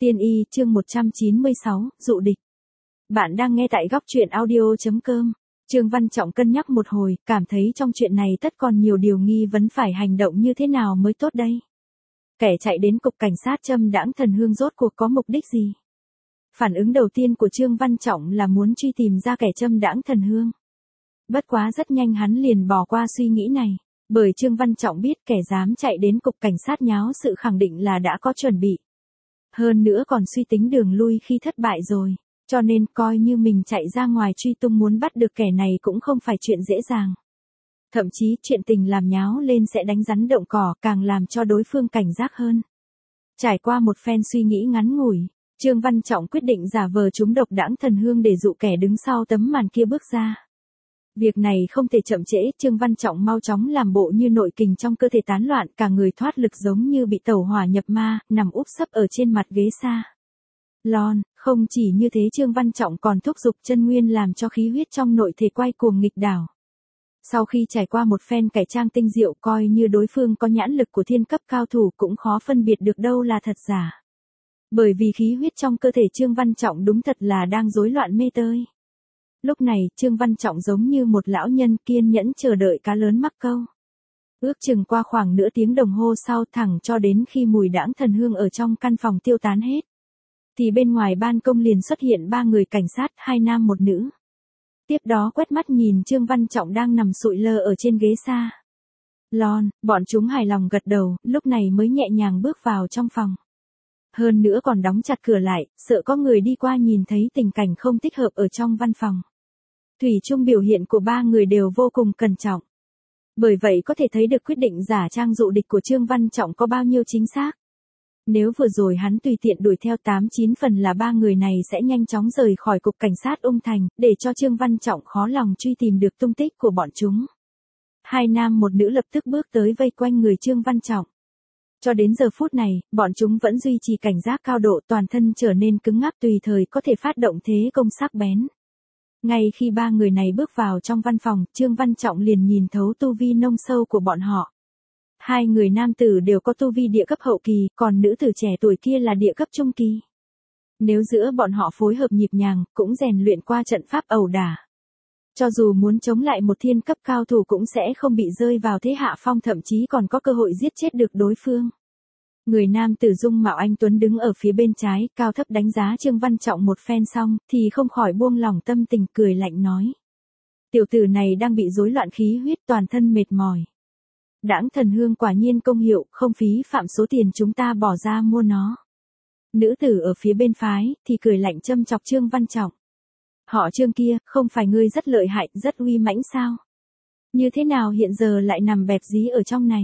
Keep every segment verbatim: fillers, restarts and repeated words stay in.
Tiên y chương một trăm chín mươi sáu, dụ địch. Bạn đang nghe tại góc truyện audio.com. Trương Văn Trọng cân nhắc một hồi, cảm thấy trong chuyện này tất còn nhiều điều nghi vấn, phải hành động như thế nào mới tốt đây. Kẻ chạy đến cục cảnh sát châm đãng Thần Hương rốt cuộc có mục đích gì? Phản ứng đầu tiên của Trương Văn Trọng là muốn truy tìm ra kẻ châm đãng Thần Hương. Bất quá rất nhanh hắn liền bỏ qua suy nghĩ này, bởi Trương Văn Trọng biết kẻ dám chạy đến cục cảnh sát nháo sự khẳng định là đã có chuẩn bị. Hơn nữa còn suy tính đường lui khi thất bại rồi, cho nên coi như mình chạy ra ngoài truy tung muốn bắt được kẻ này cũng không phải chuyện dễ dàng. Thậm chí chuyện tình làm nháo lên sẽ đánh rắn động cỏ, càng làm cho đối phương cảnh giác hơn. Trải qua một phen suy nghĩ ngắn ngủi, Trương Văn Trọng quyết định giả vờ trúng độc đãng Thần Hương để dụ kẻ đứng sau tấm màn kia bước ra. Việc này không thể chậm trễ, Trương Văn Trọng mau chóng làm bộ như nội kình trong cơ thể tán loạn, cả người thoát lực giống như bị tẩu hỏa nhập ma, nằm úp sấp ở trên mặt ghế xa. Lon, không chỉ như thế, Trương Văn Trọng còn thúc giục chân nguyên làm cho khí huyết trong nội thể quay cuồng nghịch đảo. Sau khi trải qua một phen cải trang tinh diệu, coi như đối phương có nhãn lực của thiên cấp cao thủ cũng khó phân biệt được đâu là thật giả. Bởi vì khí huyết trong cơ thể Trương Văn Trọng đúng thật là đang rối loạn mê tơi. Lúc này, Trương Văn Trọng giống như một lão nhân kiên nhẫn chờ đợi cá lớn mắc câu. Ước chừng qua khoảng nửa tiếng đồng hồ sau, thẳng cho đến khi mùi đãng Thần Hương ở trong căn phòng tiêu tán hết, thì bên ngoài ban công liền xuất hiện ba người cảnh sát, hai nam một nữ. Tiếp đó quét mắt nhìn Trương Văn Trọng đang nằm sụi lơ ở trên ghế xa. Lon, bọn chúng hài lòng gật đầu, lúc này mới nhẹ nhàng bước vào trong phòng. Hơn nữa còn đóng chặt cửa lại, sợ có người đi qua nhìn thấy tình cảnh không thích hợp ở trong văn phòng. Thủy chung biểu hiện của ba người đều vô cùng cẩn trọng. Bởi vậy có thể thấy được quyết định giả trang dụ địch của Trương Văn Trọng có bao nhiêu chính xác. Nếu vừa rồi hắn tùy tiện đuổi theo tám chín phần là ba người này sẽ nhanh chóng rời khỏi cục cảnh sát Ung Thành, để cho Trương Văn Trọng khó lòng truy tìm được tung tích của bọn chúng. Hai nam một nữ lập tức bước tới vây quanh người Trương Văn Trọng. Cho đến giờ phút này, bọn chúng vẫn duy trì cảnh giác cao độ, toàn thân trở nên cứng ngắc, tùy thời có thể phát động thế công sắc bén. Ngay khi ba người này bước vào trong văn phòng, Trương Văn Trọng liền nhìn thấu tu vi nông sâu của bọn họ. Hai người nam tử đều có tu vi địa cấp hậu kỳ, còn nữ tử trẻ tuổi kia là địa cấp trung kỳ. Nếu giữa bọn họ phối hợp nhịp nhàng, cũng rèn luyện qua trận pháp ẩu đả, cho dù muốn chống lại một thiên cấp cao thủ cũng sẽ không bị rơi vào thế hạ phong, thậm chí còn có cơ hội giết chết được đối phương. Người nam tử dung mạo anh tuấn đứng ở phía bên trái, cao thấp đánh giá Trương Văn Trọng một phen xong, thì không khỏi buông lỏng tâm tình, cười lạnh nói. Tiểu tử này đang bị rối loạn khí huyết, toàn thân mệt mỏi. Đãng Thần Hương quả nhiên công hiệu, không phí phạm số tiền chúng ta bỏ ra mua nó. Nữ tử ở phía bên phái, thì cười lạnh châm chọc Trương Văn Trọng. Họ Trương kia, không phải ngươi rất lợi hại, rất uy mãnh sao? Như thế nào hiện giờ lại nằm bẹp dí ở trong này?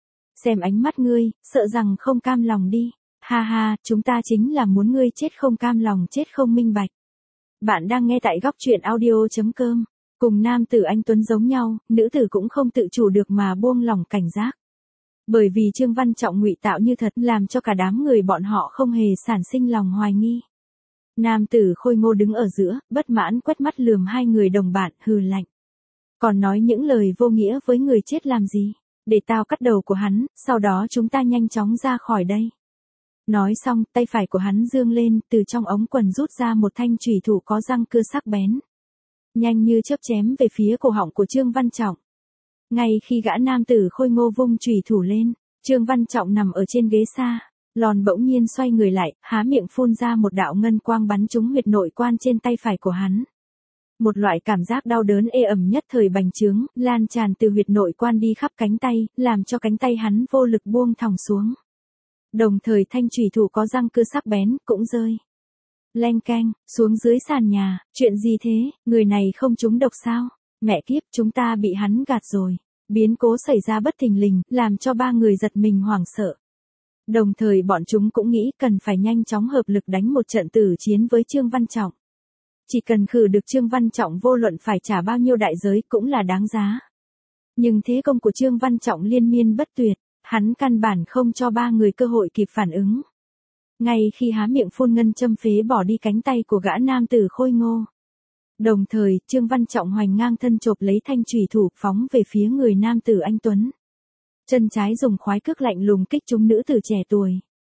Xem ánh mắt ngươi, sợ rằng không cam lòng đi. Ha ha, chúng ta chính là muốn ngươi chết không cam lòng, chết không minh bạch. Bạn đang nghe tại góc truyện audio.com. Cùng nam tử anh tuấn giống nhau, nữ tử cũng không tự chủ được mà buông lỏng cảnh giác. Bởi vì Trương Văn Trọng ngụy tạo như thật, làm cho cả đám người bọn họ không hề sản sinh lòng hoài nghi. Nam tử khôi ngô đứng ở giữa, bất mãn quét mắt lườm hai người đồng bạn, hừ lạnh. Còn nói những lời vô nghĩa với người chết làm gì? Để tao cắt đầu của hắn, sau đó chúng ta nhanh chóng ra khỏi đây. Nói xong, tay phải của hắn dương lên, từ trong ống quần rút ra một thanh chủy thủ có răng cưa sắc bén. Nhanh như chớp chém về phía cổ họng của Trương Văn Trọng. Ngay khi gã nam tử khôi ngô vung chủy thủ lên, Trương Văn Trọng nằm ở trên ghế xa, Lon bỗng nhiên xoay người lại, há miệng phun ra một đạo ngân quang bắn trúng huyệt nội quan trên tay phải của hắn. Một loại cảm giác đau đớn ê ẩm nhất thời bành trướng, lan tràn từ huyệt nội quan đi khắp cánh tay, làm cho cánh tay hắn vô lực buông thòng xuống. Đồng thời thanh chủy thủ có răng cưa sắc bén cũng rơi leng keng xuống dưới sàn nhà. Chuyện gì thế, người này không trúng độc sao? Mẹ kiếp, chúng ta bị hắn gạt rồi. Biến cố xảy ra bất thình lình, làm cho ba người giật mình hoảng sợ. Đồng thời bọn chúng cũng nghĩ cần phải nhanh chóng hợp lực đánh một trận tử chiến với Trương Văn Trọng. Chỉ cần khử được Trương Văn Trọng, vô luận phải trả bao nhiêu đại giới cũng là đáng giá. Nhưng thế công của Trương Văn Trọng liên miên bất tuyệt, hắn căn bản không cho ba người cơ hội kịp phản ứng. Ngay khi há miệng phun ngân châm phế bỏ đi cánh tay của gã nam tử khôi ngô. Đồng thời, Trương Văn Trọng hoành ngang thân chộp lấy thanh chủy thủ, phóng về phía người nam tử anh tuấn. Chân trái dùng khoái cước lạnh lùng kích trúng nữ tử trẻ tuổi.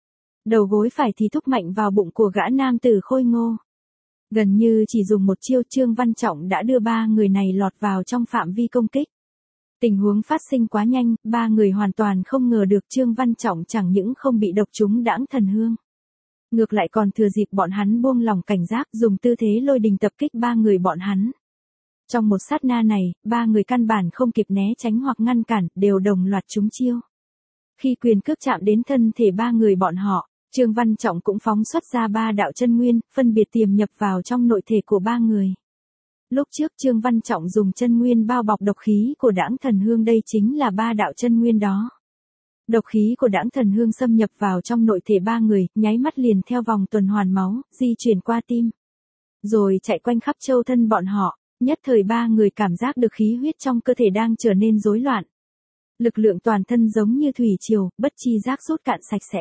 Đầu gối phải thì thúc mạnh vào bụng của gã nam tử khôi ngô. Gần như chỉ dùng một chiêu, Trương Văn Trọng đã đưa ba người này lọt vào trong phạm vi công kích. Tình huống phát sinh quá nhanh, ba người hoàn toàn không ngờ được Trương Văn Trọng chẳng những không bị độc trúng đãng thần hương. Ngược lại còn thừa dịp bọn hắn buông lòng cảnh giác, dùng tư thế lôi đình tập kích ba người bọn hắn. Trong một sát na này, ba người căn bản không kịp né tránh hoặc ngăn cản, đều đồng loạt trúng chiêu. Khi quyền cước chạm đến thân thể ba người bọn họ, Trương Văn Trọng cũng phóng xuất ra ba đạo chân nguyên, phân biệt tiềm nhập vào trong nội thể của ba người. Lúc trước Trương Văn Trọng dùng chân nguyên bao bọc độc khí của đãng thần hương, đây chính là ba đạo chân nguyên đó. Độc khí của đãng thần hương xâm nhập vào trong nội thể ba người, nháy mắt liền theo vòng tuần hoàn máu, di chuyển qua tim. Rồi chạy quanh khắp châu thân bọn họ, nhất thời ba người cảm giác được khí huyết trong cơ thể đang trở nên rối loạn. Lực lượng toàn thân giống như thủy triều, bất chi giác rút cạn sạch sẽ.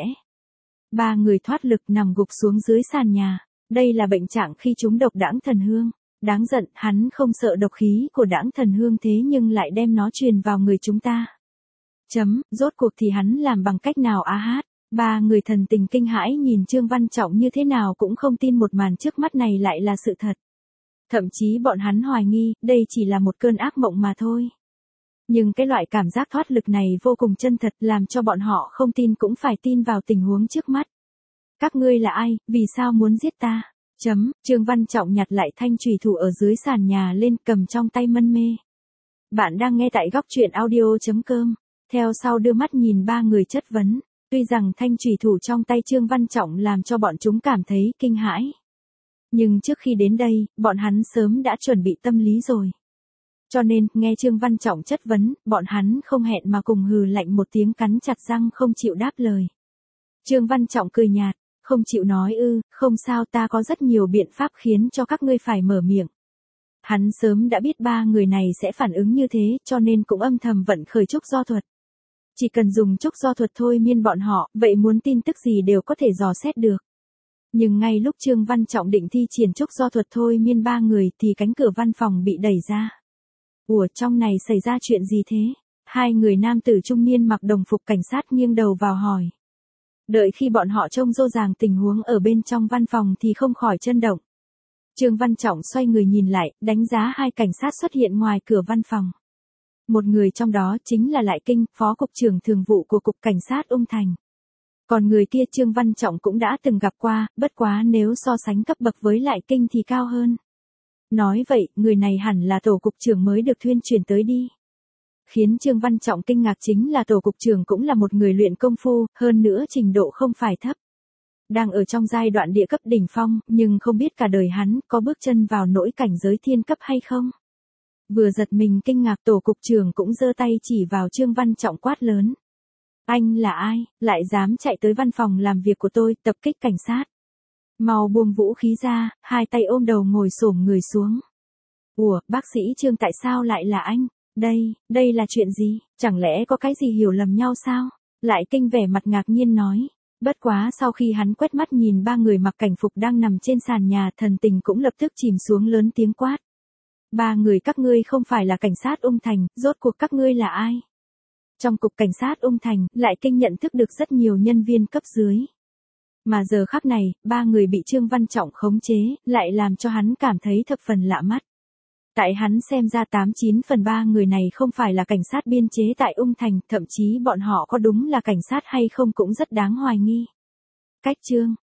Ba người thoát lực nằm gục xuống dưới sàn nhà. Đây là bệnh trạng khi trúng độc đãng thần hương. Đáng giận, hắn không sợ độc khí của đãng thần hương thế nhưng lại đem nó truyền vào người chúng ta. Chấm, rốt cuộc thì hắn làm bằng cách nào á hát? Ba người thần tình kinh hãi nhìn Trương Văn Trọng như thế nào cũng không tin một màn trước mắt này lại là sự thật. Thậm chí bọn hắn hoài nghi, đây chỉ là một cơn ác mộng mà thôi. Nhưng cái loại cảm giác thoát lực này vô cùng chân thật, làm cho bọn họ không tin cũng phải tin vào tình huống trước mắt. Các ngươi là ai, vì sao muốn giết ta? Chấm, Trương Văn Trọng nhặt lại thanh chùy thủ ở dưới sàn nhà lên, cầm trong tay mân mê. Bạn đang nghe tại góc truyện audio chấm com. Theo sau đưa mắt nhìn ba người chất vấn. Tuy rằng thanh chùy thủ trong tay Trương Văn Trọng làm cho bọn chúng cảm thấy kinh hãi. Nhưng trước khi đến đây, bọn hắn sớm đã chuẩn bị tâm lý rồi. Cho nên, nghe Trương Văn Trọng chất vấn, bọn hắn không hẹn mà cùng hừ lạnh một tiếng, cắn chặt răng không chịu đáp lời. Trương Văn Trọng cười nhạt, không chịu nói ư, không sao, ta có rất nhiều biện pháp khiến cho các ngươi phải mở miệng. Hắn sớm đã biết ba người này sẽ phản ứng như thế, cho nên cũng âm thầm vận khởi trúc do thuật. Chỉ cần dùng trúc do thuật thôi miên bọn họ, vậy muốn tin tức gì đều có thể dò xét được. Nhưng ngay lúc Trương Văn Trọng định thi triển trúc do thuật thôi miên ba người thì cánh cửa văn phòng bị đẩy ra. Ủa, trong này xảy ra chuyện gì thế? Hai người nam tử trung niên mặc đồng phục cảnh sát nghiêng đầu vào hỏi. Đợi khi bọn họ trông rô ràng tình huống ở bên trong văn phòng thì không khỏi chấn động. Trương Văn Trọng xoay người nhìn lại, đánh giá hai cảnh sát xuất hiện ngoài cửa văn phòng. Một người trong đó chính là Lại Kinh, phó cục trưởng thường vụ của cục cảnh sát Ung Thành. Còn người kia Trương Văn Trọng cũng đã từng gặp qua, bất quá nếu so sánh cấp bậc với Lại Kinh thì cao hơn. Nói vậy, người này hẳn là tổ cục trưởng mới được thuyên chuyển tới đi. Khiến Trương Văn Trọng kinh ngạc chính là tổ cục trưởng cũng là một người luyện công phu, hơn nữa trình độ không phải thấp. Đang ở trong giai đoạn địa cấp đỉnh phong, nhưng không biết cả đời hắn có bước chân vào nỗi cảnh giới thiên cấp hay không. Vừa giật mình kinh ngạc, tổ cục trưởng cũng giơ tay chỉ vào Trương Văn Trọng quát lớn. Anh là ai, lại dám chạy tới văn phòng làm việc của tôi, tập kích cảnh sát. Mau buông vũ khí ra, hai tay ôm đầu ngồi xổm người xuống. Ủa, bác sĩ Trương, tại sao lại là anh? Đây, đây là chuyện gì? Chẳng lẽ có cái gì hiểu lầm nhau sao? Lại Kinh vẻ mặt ngạc nhiên nói. Bất quá sau khi hắn quét mắt nhìn ba người mặc cảnh phục đang nằm trên sàn nhà, thần tình cũng lập tức chìm xuống, lớn tiếng quát. Ba người các ngươi không phải là cảnh sát Ung Thành, rốt cuộc các ngươi là ai? Trong cục cảnh sát Ung Thành, Lại Kinh nhận thức được rất nhiều nhân viên cấp dưới. Mà giờ khắc này, ba người bị Trương Văn Trọng khống chế, lại làm cho hắn cảm thấy thập phần lạ mắt. Tại hắn xem ra tám chín phần ba người này không phải là cảnh sát biên chế tại Ung Thành, thậm chí bọn họ có đúng là cảnh sát hay không cũng rất đáng hoài nghi. Cách Trương